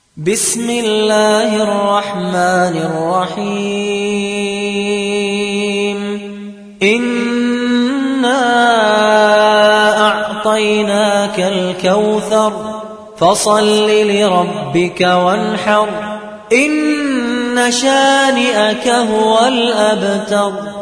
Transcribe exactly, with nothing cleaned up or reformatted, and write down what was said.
بسم الله الرحمن الرحيم إنا أعطيناك الكوثر فصل لربك وانحر إن شانئك هو الأبتر.